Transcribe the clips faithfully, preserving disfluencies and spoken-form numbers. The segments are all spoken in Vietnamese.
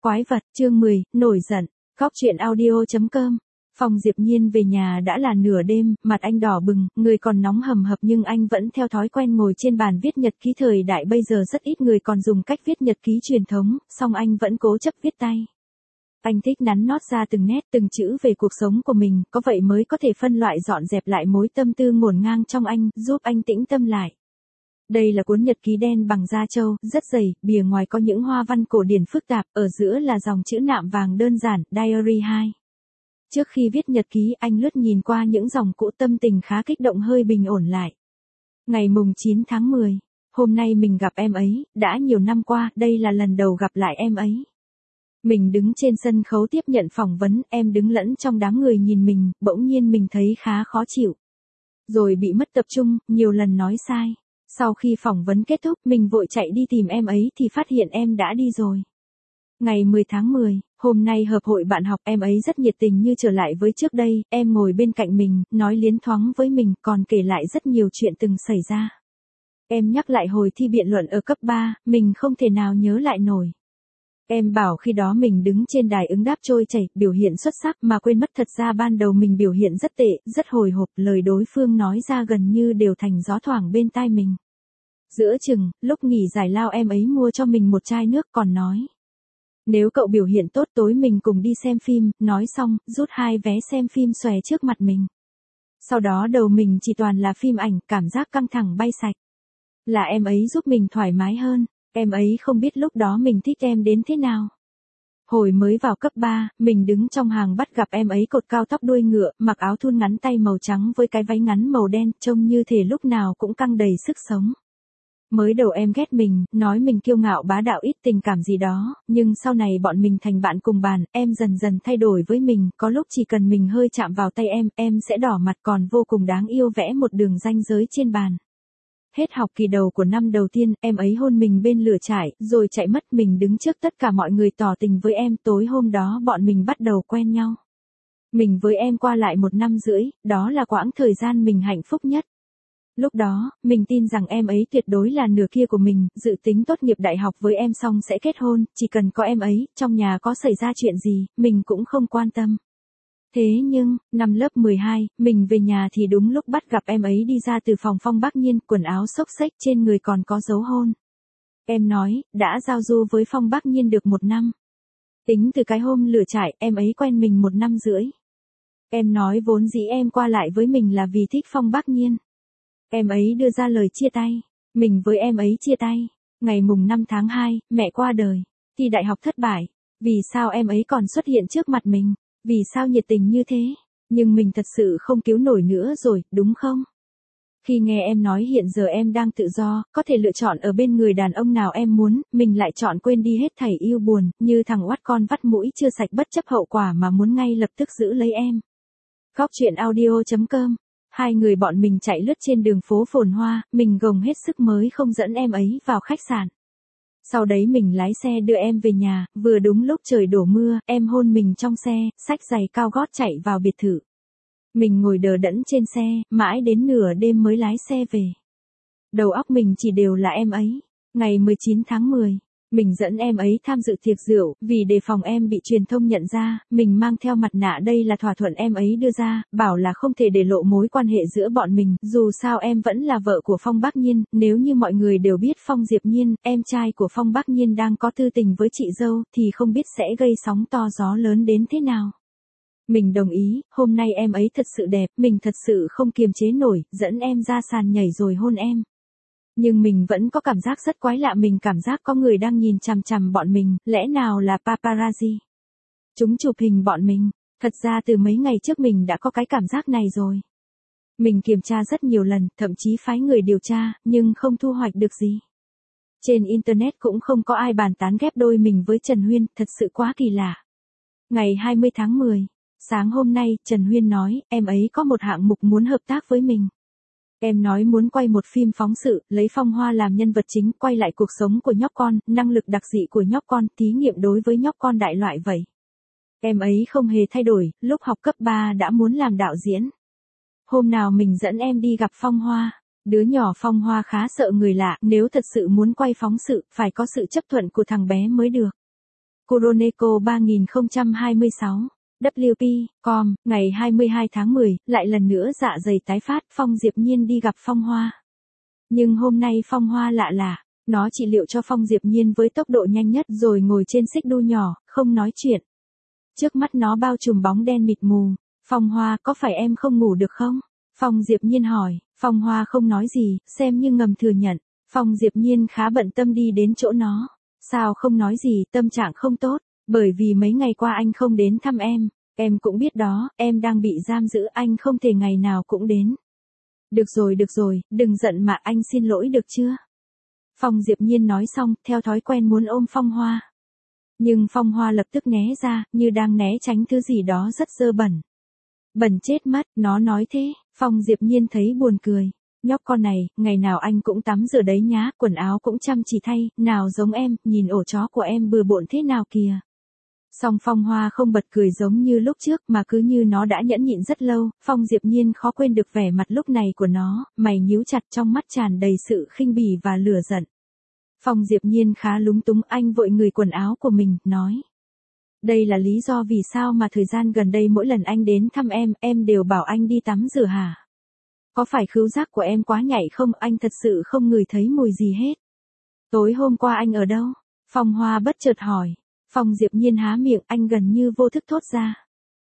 Quái vật, chương mười, nổi giận. Góc truyện audio chấm com. Phong Diệp Nhiên về nhà đã là nửa đêm, mặt anh đỏ bừng, người còn nóng hầm hập nhưng anh vẫn theo thói quen ngồi trên bàn viết nhật ký. Thời đại bây giờ rất ít người còn dùng cách viết nhật ký truyền thống, song anh vẫn cố chấp viết tay. Anh thích nắn nót ra từng nét từng chữ về cuộc sống của mình, có vậy mới có thể phân loại dọn dẹp lại mối tâm tư ngổn ngang trong anh, giúp anh tĩnh tâm lại. Đây là cuốn nhật ký đen bằng da trâu, rất dày, bìa ngoài có những hoa văn cổ điển phức tạp, ở giữa là dòng chữ nạm vàng đơn giản, Diary hai. Trước khi viết nhật ký, anh lướt nhìn qua những dòng cũ, tâm tình khá kích động, hơi bình ổn lại. Ngày mùng chín tháng mười, hôm nay mình gặp em ấy, đã nhiều năm qua, đây là lần đầu gặp lại em ấy. Mình đứng trên sân khấu tiếp nhận phỏng vấn, em đứng lẫn trong đám người nhìn mình, bỗng nhiên mình thấy khá khó chịu. Rồi bị mất tập trung, nhiều lần nói sai. Sau khi phỏng vấn kết thúc, mình vội chạy đi tìm em ấy thì phát hiện em đã đi rồi. Ngày mười tháng mười, hôm nay hợp hội bạn học, em ấy rất nhiệt tình như trở lại với trước đây, em ngồi bên cạnh mình, nói liến thoáng với mình, còn kể lại rất nhiều chuyện từng xảy ra. Em nhắc lại hồi thi biện luận ở cấp ba, mình không thể nào nhớ lại nổi. Em bảo khi đó mình đứng trên đài ứng đáp trôi chảy, biểu hiện xuất sắc mà quên mất thật ra ban đầu mình biểu hiện rất tệ, rất hồi hộp, lời đối phương nói ra gần như đều thành gió thoảng bên tai mình. Giữa chừng, lúc nghỉ giải lao em ấy mua cho mình một chai nước còn nói. Nếu cậu biểu hiện tốt tối mình cùng đi xem phim, nói xong, rút hai vé xem phim xòe trước mặt mình. Sau đó đầu mình chỉ toàn là phim ảnh, cảm giác căng thẳng bay sạch. Là em ấy giúp mình thoải mái hơn, em ấy không biết lúc đó mình thích em đến thế nào. Hồi mới vào cấp ba, mình đứng trong hàng bắt gặp em ấy cột cao tóc đuôi ngựa, mặc áo thun ngắn tay màu trắng với cái váy ngắn màu đen, trông như thể lúc nào cũng căng đầy sức sống. Mới đầu em ghét mình, nói mình kiêu ngạo bá đạo ít tình cảm gì đó, nhưng sau này bọn mình thành bạn cùng bàn, em dần dần thay đổi với mình, có lúc chỉ cần mình hơi chạm vào tay em, em sẽ đỏ mặt, còn vô cùng đáng yêu, vẽ một đường ranh giới trên bàn. Hết học kỳ đầu của năm đầu tiên, em ấy hôn mình bên lửa trại, rồi chạy mất, mình đứng trước tất cả mọi người tỏ tình với em, tối hôm đó bọn mình bắt đầu quen nhau. Mình với em qua lại một năm rưỡi, đó là quãng thời gian mình hạnh phúc nhất. Lúc đó, mình tin rằng em ấy tuyệt đối là nửa kia của mình, dự tính tốt nghiệp đại học với em xong sẽ kết hôn, chỉ cần có em ấy, trong nhà có xảy ra chuyện gì, mình cũng không quan tâm. Thế nhưng, năm lớp mười hai, mình về nhà thì đúng lúc bắt gặp em ấy đi ra từ phòng Phong Bác Nhiên, quần áo xốc xếch, trên người còn có dấu hôn. Em nói, đã giao du với Phong Bác Nhiên được một năm. Tính từ cái hôm lửa trại, em ấy quen mình một năm rưỡi. Em nói vốn dĩ em qua lại với mình là vì thích Phong Bác Nhiên. Em ấy đưa ra lời chia tay, mình với em ấy chia tay. Ngày mùng năm tháng hai, mẹ qua đời, thi đại học thất bại. Vì sao em ấy còn xuất hiện trước mặt mình? Vì sao nhiệt tình như thế? Nhưng mình thật sự không cứu nổi nữa rồi, đúng không? Khi nghe em nói hiện giờ em đang tự do, có thể lựa chọn ở bên người đàn ông nào em muốn, mình lại chọn quên đi hết thảy yêu buồn, như thằng oắt con vắt mũi chưa sạch bất chấp hậu quả mà muốn ngay lập tức giữ lấy em. Góc truyện audio chấm com. Hai người bọn mình chạy lướt trên đường phố phồn hoa, mình gồng hết sức mới không dẫn em ấy vào khách sạn. Sau đấy mình lái xe đưa em về nhà, vừa đúng lúc trời đổ mưa, em hôn mình trong xe, xách giày cao gót chạy vào biệt thự. Mình ngồi đờ đẫn trên xe, mãi đến nửa đêm mới lái xe về. Đầu óc mình chỉ đều là em ấy. Ngày mười chín tháng mười, mình dẫn em ấy tham dự tiệc rượu, vì đề phòng em bị truyền thông nhận ra, mình mang theo mặt nạ, đây là thỏa thuận em ấy đưa ra, bảo là không thể để lộ mối quan hệ giữa bọn mình, dù sao em vẫn là vợ của Phong Bác Nhiên, nếu như mọi người đều biết Phong Diệp Nhiên, em trai của Phong Bác Nhiên đang có tư tình với chị dâu, thì không biết sẽ gây sóng to gió lớn đến thế nào. Mình đồng ý, hôm nay em ấy thật sự đẹp, mình thật sự không kiềm chế nổi, dẫn em ra sàn nhảy rồi hôn em. Nhưng mình vẫn có cảm giác rất quái lạ, mình cảm giác có người đang nhìn chằm chằm bọn mình, lẽ nào là paparazzi? Chúng chụp hình bọn mình, thật ra từ mấy ngày trước mình đã có cái cảm giác này rồi. Mình kiểm tra rất nhiều lần, thậm chí phái người điều tra, nhưng không thu hoạch được gì. Trên Internet cũng không có ai bàn tán ghép đôi mình với Trần Huyên, thật sự quá kỳ lạ. Ngày hai mươi tháng mười, sáng hôm nay, Trần Huyên nói, em ấy có một hạng mục muốn hợp tác với mình. Em nói muốn quay một phim phóng sự, lấy Phong Hoa làm nhân vật chính, quay lại cuộc sống của nhóc con, năng lực đặc dị của nhóc con, thí nghiệm đối với nhóc con đại loại vậy. Em ấy không hề thay đổi, lúc học cấp ba đã muốn làm đạo diễn. Hôm nào mình dẫn em đi gặp Phong Hoa. Đứa nhỏ Phong Hoa khá sợ người lạ, nếu thật sự muốn quay phóng sự, phải có sự chấp thuận của thằng bé mới được. Kuroneko ba không hai sáu, W P, com, ngày hai mươi hai tháng mười, lại lần nữa dạ dày tái phát, Phong Diệp Nhiên đi gặp Phong Hoa. Nhưng hôm nay Phong Hoa lạ lạ, nó trị liệu cho Phong Diệp Nhiên với tốc độ nhanh nhất rồi ngồi trên xích đu nhỏ, không nói chuyện. Trước mắt nó bao trùm bóng đen mịt mù. Phong Hoa, có phải em không ngủ được không? Phong Diệp Nhiên hỏi. Phong Hoa không nói gì, xem như ngầm thừa nhận. Phong Diệp Nhiên khá bận tâm đi đến chỗ nó. Sao không nói gì, tâm trạng không tốt, bởi vì mấy ngày qua anh không đến thăm em. Em cũng biết đó, em đang bị giam giữ, anh không thể ngày nào cũng đến. Được rồi được rồi, đừng giận mà, anh xin lỗi được chưa? Phong Diệp Nhiên nói xong, theo thói quen muốn ôm Phong Hoa. Nhưng Phong Hoa lập tức né ra, như đang né tránh thứ gì đó rất dơ bẩn. Bẩn chết mất, nó nói thế. Phong Diệp Nhiên thấy buồn cười. Nhóc con này, ngày nào anh cũng tắm rửa đấy nhá, quần áo cũng chăm chỉ thay, nào giống em, nhìn ổ chó của em bừa bộn thế nào kìa. Song Phong Hoa không bật cười giống như lúc trước mà cứ như nó đã nhẫn nhịn rất lâu. Phong Diệp Nhiên khó quên được vẻ mặt lúc này của nó, mày nhíu chặt, trong mắt tràn đầy sự khinh bỉ và lửa giận. Phong Diệp Nhiên khá lúng túng, anh vội ngửi quần áo của mình, nói. Đây là lý do vì sao mà thời gian gần đây mỗi lần anh đến thăm em, em đều bảo anh đi tắm rửa hả? Có phải khứu giác của em quá nhạy không, anh thật sự không ngửi thấy mùi gì hết. Tối hôm qua anh ở đâu? Phong Hoa bất chợt hỏi. Phong Diệp Nhiên há miệng, anh gần như vô thức thốt ra.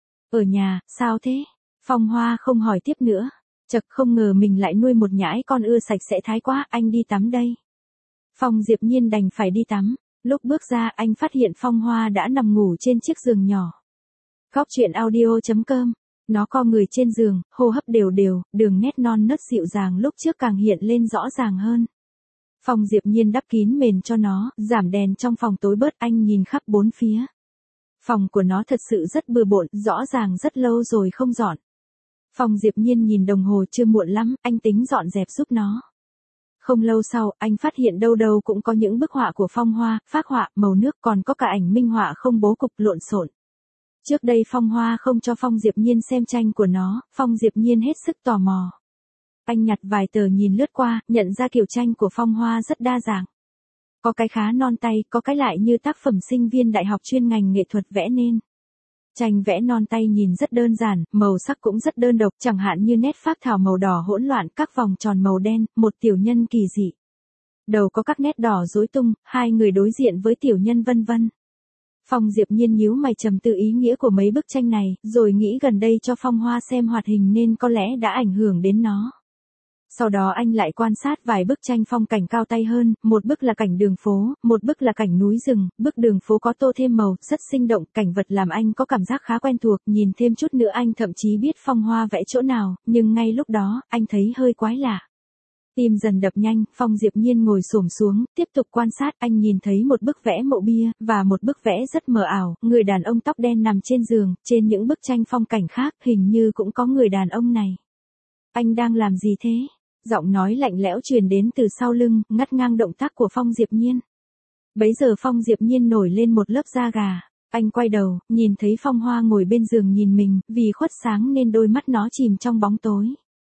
Ở nhà, sao thế? Phong Hoa không hỏi tiếp nữa. Chật, không ngờ mình lại nuôi một nhãi con ưa sạch sẽ thái quá, anh đi tắm đây. Phong Diệp Nhiên đành phải đi tắm. Lúc bước ra, anh phát hiện Phong Hoa đã nằm ngủ trên chiếc giường nhỏ. Góc truyện audio chấm com. Nó co người trên giường, hô hấp đều đều, đường nét non nớt dịu dàng lúc trước càng hiện lên rõ ràng hơn. Phong Diệp Nhiên đắp kín mền cho nó, giảm đèn trong phòng tối bớt, anh nhìn khắp bốn phía. Phòng của nó thật sự rất bừa bộn, rõ ràng rất lâu rồi không dọn. Phong Diệp Nhiên nhìn đồng hồ, chưa muộn lắm, anh tính dọn dẹp giúp nó. Không lâu sau, anh phát hiện đâu đâu cũng có những bức họa của Phong Hoa, phác họa, màu nước, còn có cả ảnh minh họa không bố cục lộn xộn. Trước đây Phong Hoa không cho Phong Diệp Nhiên xem tranh của nó, Phong Diệp Nhiên hết sức tò mò. Anh nhặt vài tờ nhìn lướt qua, nhận ra kiểu tranh của Phong Hoa rất đa dạng. Có cái khá non tay, có cái lại như tác phẩm sinh viên đại học chuyên ngành nghệ thuật vẽ nên. Tranh vẽ non tay nhìn rất đơn giản, màu sắc cũng rất đơn độc, chẳng hạn như nét phác thảo màu đỏ hỗn loạn, các vòng tròn màu đen, một tiểu nhân kỳ dị. Đầu có các nét đỏ rối tung, hai người đối diện với tiểu nhân vân vân. Phong Diệp Nhiên nhíu mày trầm tư ý nghĩa của mấy bức tranh này, rồi nghĩ gần đây cho Phong Hoa xem hoạt hình nên có lẽ đã ảnh hưởng đến nó. Sau đó anh lại quan sát vài bức tranh phong cảnh cao tay hơn, một bức là cảnh đường phố, một bức là cảnh núi rừng, bức đường phố có tô thêm màu, rất sinh động, cảnh vật làm anh có cảm giác khá quen thuộc, nhìn thêm chút nữa anh thậm chí biết Phong Hoa vẽ chỗ nào, nhưng ngay lúc đó, anh thấy hơi quái lạ. Tim dần đập nhanh, Phong Diệp Nhiên ngồi xổm xuống, tiếp tục quan sát, anh nhìn thấy một bức vẽ mộ bia, và một bức vẽ rất mờ ảo, người đàn ông tóc đen nằm trên giường, trên những bức tranh phong cảnh khác, hình như cũng có người đàn ông này. Anh đang làm gì thế? Giọng nói lạnh lẽo truyền đến từ sau lưng, ngắt ngang động tác của Phong Diệp Nhiên. Bấy giờ Phong Diệp Nhiên nổi lên một lớp da gà. Anh quay đầu, nhìn thấy Phong Hoa ngồi bên giường nhìn mình, vì khuất sáng nên đôi mắt nó chìm trong bóng tối.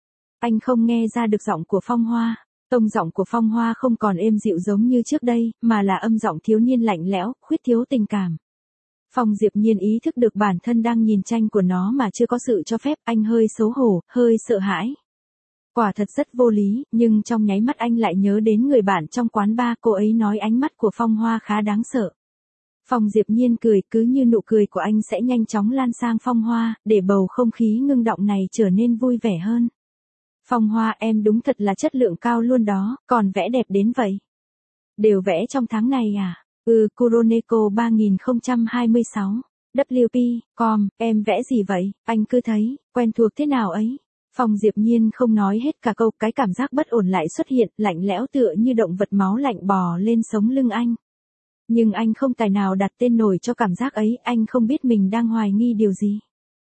Anh không nghe ra được giọng của Phong Hoa. Tông giọng của Phong Hoa không còn êm dịu giống như trước đây, mà là âm giọng thiếu niên lạnh lẽo, khuyết thiếu tình cảm. Phong Diệp Nhiên ý thức được bản thân đang nhìn tranh của nó mà chưa có sự cho phép, anh hơi xấu hổ, hơi sợ hãi. Quả thật rất vô lý, nhưng trong nháy mắt anh lại nhớ đến người bạn trong quán bar, cô ấy nói ánh mắt của Phong Hoa khá đáng sợ. Phong Diệp Nhiên cười, cứ như nụ cười của anh sẽ nhanh chóng lan sang Phong Hoa, để bầu không khí ngưng động này trở nên vui vẻ hơn. Phong Hoa, em đúng thật là chất lượng cao luôn đó, còn vẽ đẹp đến vậy. Đều vẽ trong tháng này à? Ừ, Kuroneko ba không hai sáu, W P, com, em vẽ gì vậy, anh cứ thấy, quen thuộc thế nào ấy. Phong Diệp Nhiên không nói hết cả câu, cái cảm giác bất ổn lại xuất hiện, lạnh lẽo tựa như động vật máu lạnh bò lên sống lưng anh. Nhưng anh không tài nào đặt tên nổi cho cảm giác ấy, anh không biết mình đang hoài nghi điều gì.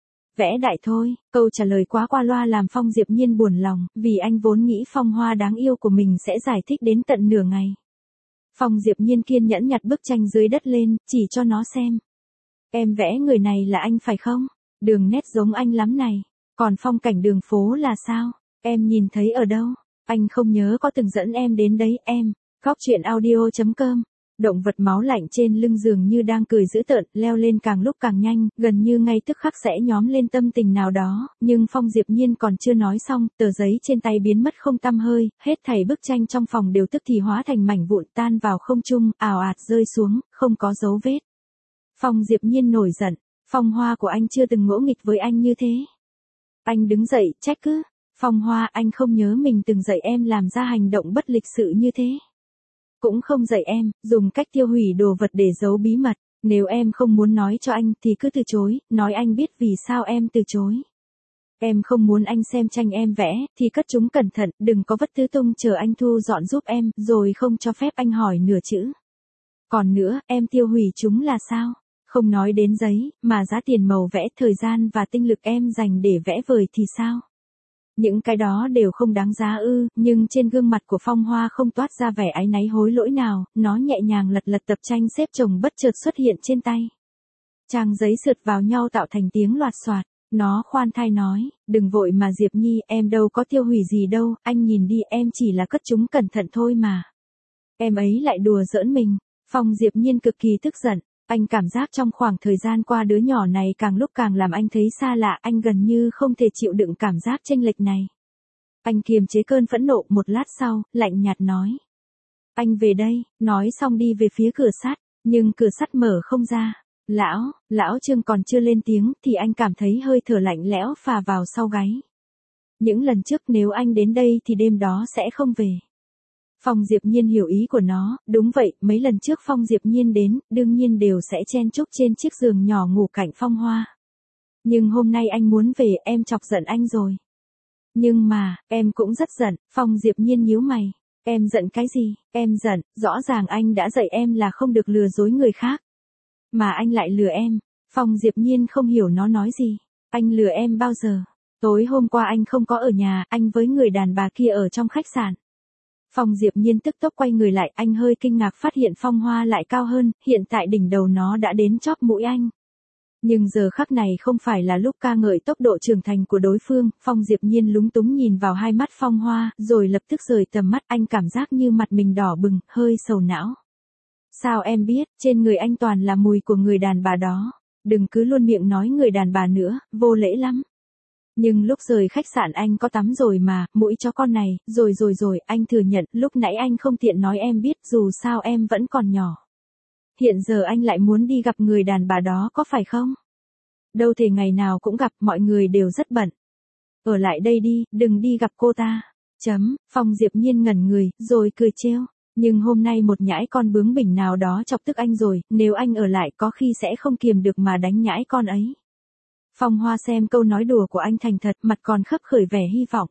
Vẽ đại thôi, câu trả lời quá qua loa làm Phong Diệp Nhiên buồn lòng, vì anh vốn nghĩ Phong Hoa đáng yêu của mình sẽ giải thích đến tận nửa ngày. Phong Diệp Nhiên kiên nhẫn nhặt bức tranh dưới đất lên, chỉ cho nó xem. Em vẽ người này là anh phải không? Đường nét giống anh lắm này. Còn phong cảnh đường phố là sao? Em nhìn thấy ở đâu? Anh không nhớ có từng dẫn em đến đấy, em. Góc truyện audio chấm com Động vật máu lạnh trên lưng giường như đang cười dữ tợn, leo lên càng lúc càng nhanh, gần như ngay tức khắc sẽ nhóm lên tâm tình nào đó, nhưng Phong Diệp Nhiên còn chưa nói xong, tờ giấy trên tay biến mất không tăm hơi, hết thảy bức tranh trong phòng đều tức thì hóa thành mảnh vụn tan vào không trung, ào ạt rơi xuống, không có dấu vết. Phong Diệp Nhiên nổi giận, Phong Hoa của anh chưa từng ngỗ nghịch với anh như thế. Anh đứng dậy, trách cứ, Phong Hoa, anh không nhớ mình từng dạy em làm ra hành động bất lịch sự như thế. Cũng không dạy em, dùng cách tiêu hủy đồ vật để giấu bí mật, nếu em không muốn nói cho anh thì cứ từ chối, nói anh biết vì sao em từ chối. Em không muốn anh xem tranh em vẽ, thì cất chúng cẩn thận, đừng có vất tứ tung chờ anh thu dọn giúp em, rồi không cho phép anh hỏi nửa chữ. Còn nữa, em tiêu hủy chúng là sao? Không nói đến giấy, mà giá tiền màu vẽ, thời gian và tinh lực em dành để vẽ vời thì sao? Những cái đó đều không đáng giá ư, nhưng trên gương mặt của Phong Hoa không toát ra vẻ áy náy hối lỗi nào, nó nhẹ nhàng lật lật tập tranh xếp chồng bất chợt xuất hiện trên tay. Trang giấy sượt vào nhau tạo thành tiếng loạt xoạt, nó khoan thai nói, đừng vội mà Diệp Nhi, em đâu có tiêu hủy gì đâu, anh nhìn đi, em chỉ là cất chúng cẩn thận thôi mà. Em ấy lại đùa giỡn mình, Phong Diệp Nhiên cực kỳ tức giận. Anh cảm giác trong khoảng thời gian qua đứa nhỏ này càng lúc càng làm anh thấy xa lạ, anh gần như không thể chịu đựng cảm giác chênh lệch này. Anh kiềm chế cơn phẫn nộ, một lát sau, lạnh nhạt nói. Anh về đây, nói xong đi về phía cửa sắt, nhưng cửa sắt mở không ra. Lão, lão Trương còn chưa lên tiếng thì anh cảm thấy hơi thở lạnh lẽo phà vào sau gáy. Những lần trước nếu anh đến đây thì đêm đó sẽ không về. Phong Diệp Nhiên hiểu ý của nó, đúng vậy, mấy lần trước Phong Diệp Nhiên đến, đương nhiên đều sẽ chen chúc trên chiếc giường nhỏ ngủ cạnh Phong Hoa. Nhưng hôm nay anh muốn về, em chọc giận anh rồi. Nhưng mà, em cũng rất giận, Phong Diệp Nhiên nhíu mày. Em giận cái gì? Em giận, rõ ràng anh đã dạy em là không được lừa dối người khác. Mà anh lại lừa em. Phong Diệp Nhiên không hiểu nó nói gì. Anh lừa em bao giờ? Tối hôm qua anh không có ở nhà, anh với người đàn bà kia ở trong khách sạn. Phong Diệp Nhiên tức tốc quay người lại, anh hơi kinh ngạc phát hiện Phong Hoa lại cao hơn, hiện tại đỉnh đầu nó đã đến chóp mũi anh. Nhưng giờ khắc này không phải là lúc ca ngợi tốc độ trưởng thành của đối phương, Phong Diệp Nhiên lúng túng nhìn vào hai mắt Phong Hoa, rồi lập tức rời tầm mắt, anh cảm giác như mặt mình đỏ bừng, hơi sầu não. Sao em biết, trên người anh toàn là mùi của người đàn bà đó, đừng cứ luôn miệng nói người đàn bà nữa, vô lễ lắm. Nhưng lúc rời khách sạn anh có tắm rồi mà, mũi chó con này, rồi rồi rồi, anh thừa nhận, lúc nãy anh không tiện nói em biết, dù sao em vẫn còn nhỏ. Hiện giờ anh lại muốn đi gặp người đàn bà đó có phải không? Đâu thể ngày nào cũng gặp, mọi người đều rất bận. Ở lại đây đi, đừng đi gặp cô ta. Chấm, Phong Diệp Nhiên ngẩn người, rồi cười trêu. Nhưng hôm nay một nhãi con bướng bỉnh nào đó chọc tức anh rồi, nếu anh ở lại có khi sẽ không kiềm được mà đánh nhãi con ấy. Phong Hoa xem câu nói đùa của anh thành thật, mặt còn khấp khởi vẻ hy vọng.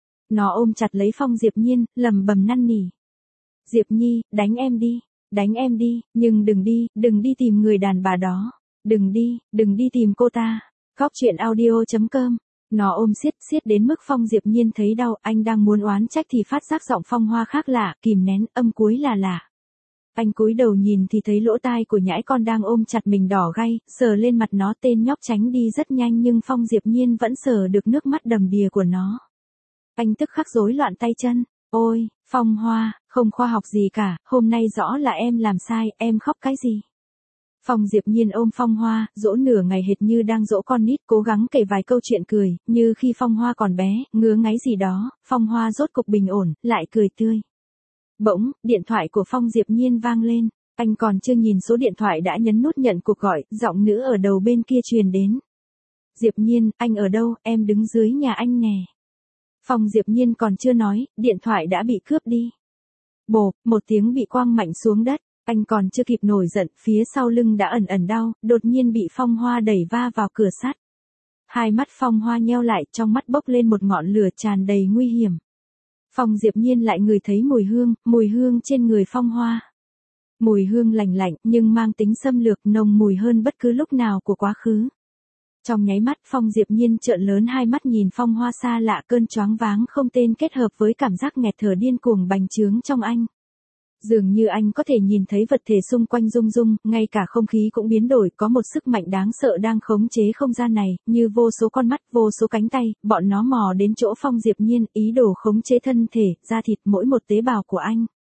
Nó ôm chặt lấy Phong Diệp Nhiên, lầm bầm năn nỉ. Diệp Nhi, đánh em đi, đánh em đi, nhưng đừng đi, đừng đi tìm người đàn bà đó. Đừng đi, đừng đi tìm cô ta. Góc truyện audio chấm com. Nó ôm siết, siết đến mức Phong Diệp Nhiên thấy đau, anh đang muốn oán trách thì phát giác giọng Phong Hoa khác lạ, kìm nén, âm cuối là lạ. Anh cúi đầu nhìn thì thấy lỗ tai của nhãi con đang ôm chặt mình đỏ gay, sờ lên mặt nó, tên nhóc tránh đi rất nhanh nhưng Phong Diệp Nhiên vẫn sờ được nước mắt đầm đìa của nó. Anh tức khắc rối loạn tay chân. Ôi, Phong Hoa, không khoa học gì cả, hôm nay rõ là em làm sai, em khóc cái gì? Phong Diệp Nhiên ôm Phong Hoa, dỗ nửa ngày hệt như đang dỗ con nít, cố gắng kể vài câu chuyện cười, như khi Phong Hoa còn bé, ngứa ngáy gì đó, Phong Hoa rốt cục bình ổn, lại cười tươi. Bỗng, điện thoại của Phong Diệp Nhiên vang lên, anh còn chưa nhìn số điện thoại đã nhấn nút nhận cuộc gọi, giọng nữ ở đầu bên kia truyền đến. Diệp Nhiên, anh ở đâu, em đứng dưới nhà anh nè. Phong Diệp Nhiên còn chưa nói, điện thoại đã bị cướp đi. Bộp, một tiếng bị quăng mạnh xuống đất, anh còn chưa kịp nổi giận, phía sau lưng đã ẩn ẩn đau, đột nhiên bị Phong Hoa đẩy va vào cửa sắt. Hai mắt Phong Hoa nheo lại, trong mắt bốc lên một ngọn lửa tràn đầy nguy hiểm. Phong Diệp Nhiên lại ngửi thấy mùi hương, mùi hương trên người Phong Hoa. Mùi hương lành lạnh, nhưng mang tính xâm lược, nồng mùi hơn bất cứ lúc nào của quá khứ. Trong nháy mắt Phong Diệp Nhiên trợn lớn hai mắt nhìn Phong Hoa xa lạ, cơn choáng váng không tên kết hợp với cảm giác nghẹt thở điên cuồng bành trướng trong anh. Dường như anh có thể nhìn thấy vật thể xung quanh rung rung, ngay cả không khí cũng biến đổi, có một sức mạnh đáng sợ đang khống chế không gian này, như vô số con mắt, vô số cánh tay, bọn nó mò đến chỗ Phong Diệp Nhiên, ý đồ khống chế thân thể, da thịt mỗi một tế bào của anh.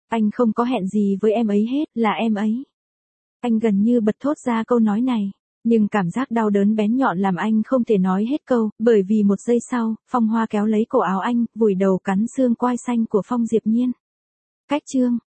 Anh không có hẹn gì với em ấy hết, là em ấy. Anh gần như bật thốt ra câu nói này. Nhưng cảm giác đau đớn bén nhọn làm anh không thể nói hết câu, bởi vì một giây sau, Phong Hoa kéo lấy cổ áo anh, vùi đầu cắn xương quai xanh của Phong Diệp Nhiên. Cách chương